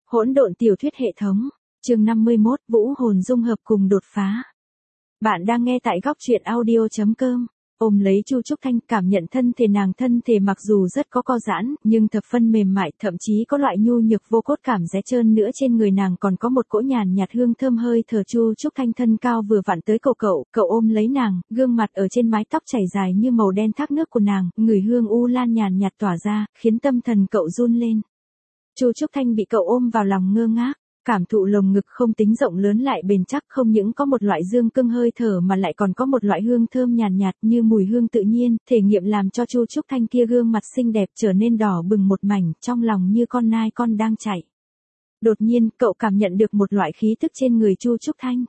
Hỗn độn tiểu thuyết hệ thống, chương 51, vũ hồn dung hợp cùng đột phá. Bạn đang nghe tại góc truyện audio.com. Ôm lấy Chu Trúc Thanh, cảm nhận thân thể mặc dù rất có co giãn, nhưng thập phân mềm mại, thậm chí có loại nhu nhược vô cốt cảm rẽ trơn nữa, trên người nàng còn có một cỗ nhàn nhạt hương thơm hơi thở. Chu Trúc Thanh thân cao vừa vặn tới cậu ôm lấy nàng, gương mặt ở trên mái tóc chảy dài như màu đen thác nước của nàng, ngửi hương u lan nhàn nhạt tỏa ra, khiến tâm thần cậu run lên. Chu Trúc Thanh bị cậu ôm vào lòng ngơ ngác, cảm thụ lồng ngực không tính rộng lớn lại bền chắc, không những có một loại dương cương hơi thở mà lại còn có một loại hương thơm nhàn nhạt như mùi hương tự nhiên, thể nghiệm làm cho Chu Trúc Thanh kia gương mặt xinh đẹp trở nên đỏ bừng một mảnh, trong lòng như con nai con đang chạy. Đột nhiên, cậu cảm nhận được một loại khí tức trên người Chu Trúc Thanh.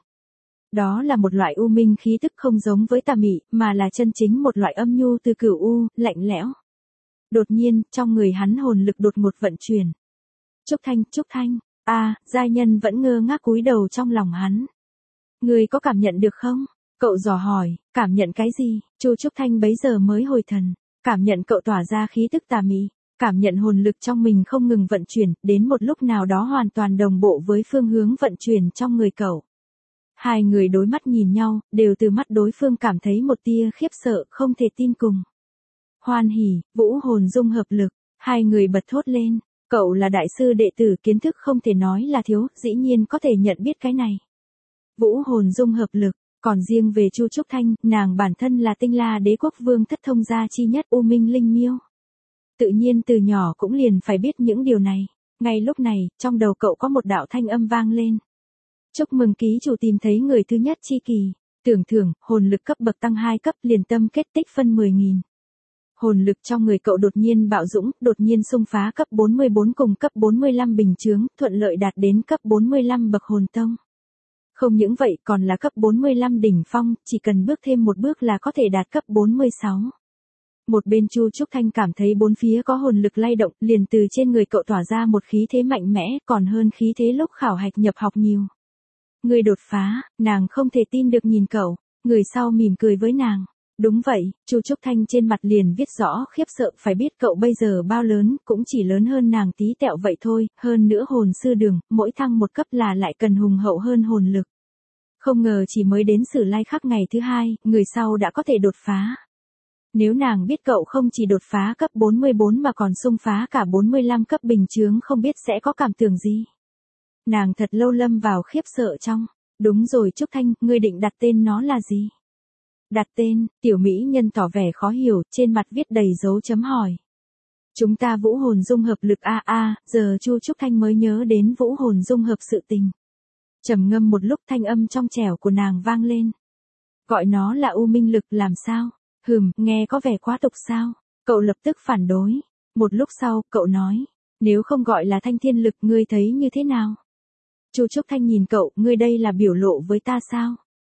Đó là một loại u minh khí tức, không giống với tà mị, mà là chân chính một loại âm nhu từ cửu u, lạnh lẽo. Đột nhiên, trong người hắn hồn lực đột ngột vận chuyển. Trúc Thanh, giai nhân vẫn ngơ ngác cúi đầu trong lòng hắn. Người có cảm nhận được không? Cậu dò hỏi, cảm nhận cái gì? Chu Trúc Thanh bấy giờ mới hồi thần, cảm nhận cậu tỏa ra khí tức tà mị, cảm nhận hồn lực trong mình không ngừng vận chuyển, đến một lúc nào đó hoàn toàn đồng bộ với phương hướng vận chuyển trong người cậu. Hai người đối mắt nhìn nhau, đều từ mắt đối phương cảm thấy một tia khiếp sợ, không thể tin cùng. Hoan hỉ, vũ hồn dung hợp lực, hai người bật thốt lên. Cậu là đại sư đệ tử, kiến thức không thể nói là thiếu, dĩ nhiên có thể nhận biết cái này. Vũ hồn dung hợp lực, còn riêng về Chu Trúc Thanh, nàng bản thân là Tinh La Đế quốc vương thất thông gia chi nhất U Minh Linh Miêu. Tự nhiên từ nhỏ cũng liền phải biết những điều này. Ngay lúc này, trong đầu cậu có một đạo thanh âm vang lên. Chúc mừng ký chủ tìm thấy người thứ nhất chi kỳ. Tưởng thưởng, hồn lực cấp bậc tăng 2 cấp, liền tâm kết tích phân 10.000. Hồn lực trong người cậu đột nhiên bạo dũng, đột nhiên xung phá cấp 44 cùng cấp 45 bình chướng, thuận lợi đạt đến cấp 45 bậc hồn tông. Không những vậy còn là cấp 45 đỉnh phong, chỉ cần bước thêm một bước là có thể đạt cấp 46. Một bên Chu Trúc Thanh cảm thấy bốn phía có hồn lực lay động, liền từ trên người cậu tỏa ra một khí thế mạnh mẽ, còn hơn khí thế lúc khảo hạch nhập học nhiều. Người đột phá, nàng không thể tin được nhìn cậu, người sau mỉm cười với nàng. Đúng vậy, Chu Trúc Thanh trên mặt liền viết rõ khiếp sợ, phải biết cậu bây giờ bao lớn, cũng chỉ lớn hơn nàng tí tẹo vậy thôi, hơn nữa hồn sư đường, mỗi thăng một cấp là lại cần hùng hậu hơn hồn lực. Không ngờ chỉ mới đến Sử Lai Khắc ngày thứ 2, người sau đã có thể đột phá. Nếu nàng biết cậu không chỉ đột phá cấp 44 mà còn xung phá cả 45 cấp bình chướng, không biết sẽ có cảm tưởng gì. Nàng thật lâu lâm vào khiếp sợ trong. Đúng rồi Trúc Thanh, ngươi định đặt tên nó là gì? Đặt tên, tiểu mỹ nhân tỏ vẻ khó hiểu, trên mặt viết đầy dấu chấm hỏi. Chúng ta vũ hồn dung hợp lực giờ Chu Trúc Thanh mới nhớ đến vũ hồn dung hợp sự tình. Trầm ngâm một lúc, thanh âm trong trẻo của nàng vang lên. Gọi nó là u minh lực làm sao? Nghe có vẻ quá tục sao? Cậu lập tức phản đối. Một lúc sau, cậu nói, nếu không gọi là thanh thiên lực, ngươi thấy như thế nào? Chu Trúc Thanh nhìn cậu, ngươi đây là biểu lộ với ta sao?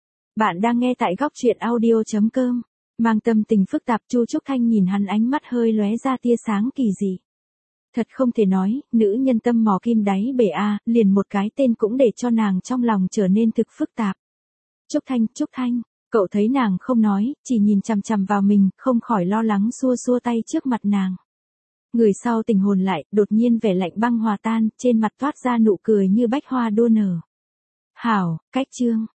Bạn đang nghe tại góc truyện audio.com. Mang tâm tình phức tạp, Chu Trúc Thanh nhìn hắn, ánh mắt hơi lóe ra tia sáng kỳ dị. Thật không thể nói, nữ nhân tâm mò kim đáy bể liền một cái tên cũng để cho nàng trong lòng trở nên thực phức tạp. Trúc Thanh, cậu thấy nàng không nói, chỉ nhìn chằm chằm vào mình, không khỏi lo lắng xua tay trước mặt nàng. Người sau tình hồn lại, đột nhiên vẻ lạnh băng hòa tan, trên mặt toát ra nụ cười như bách hoa đua nở. Hảo, cách chương.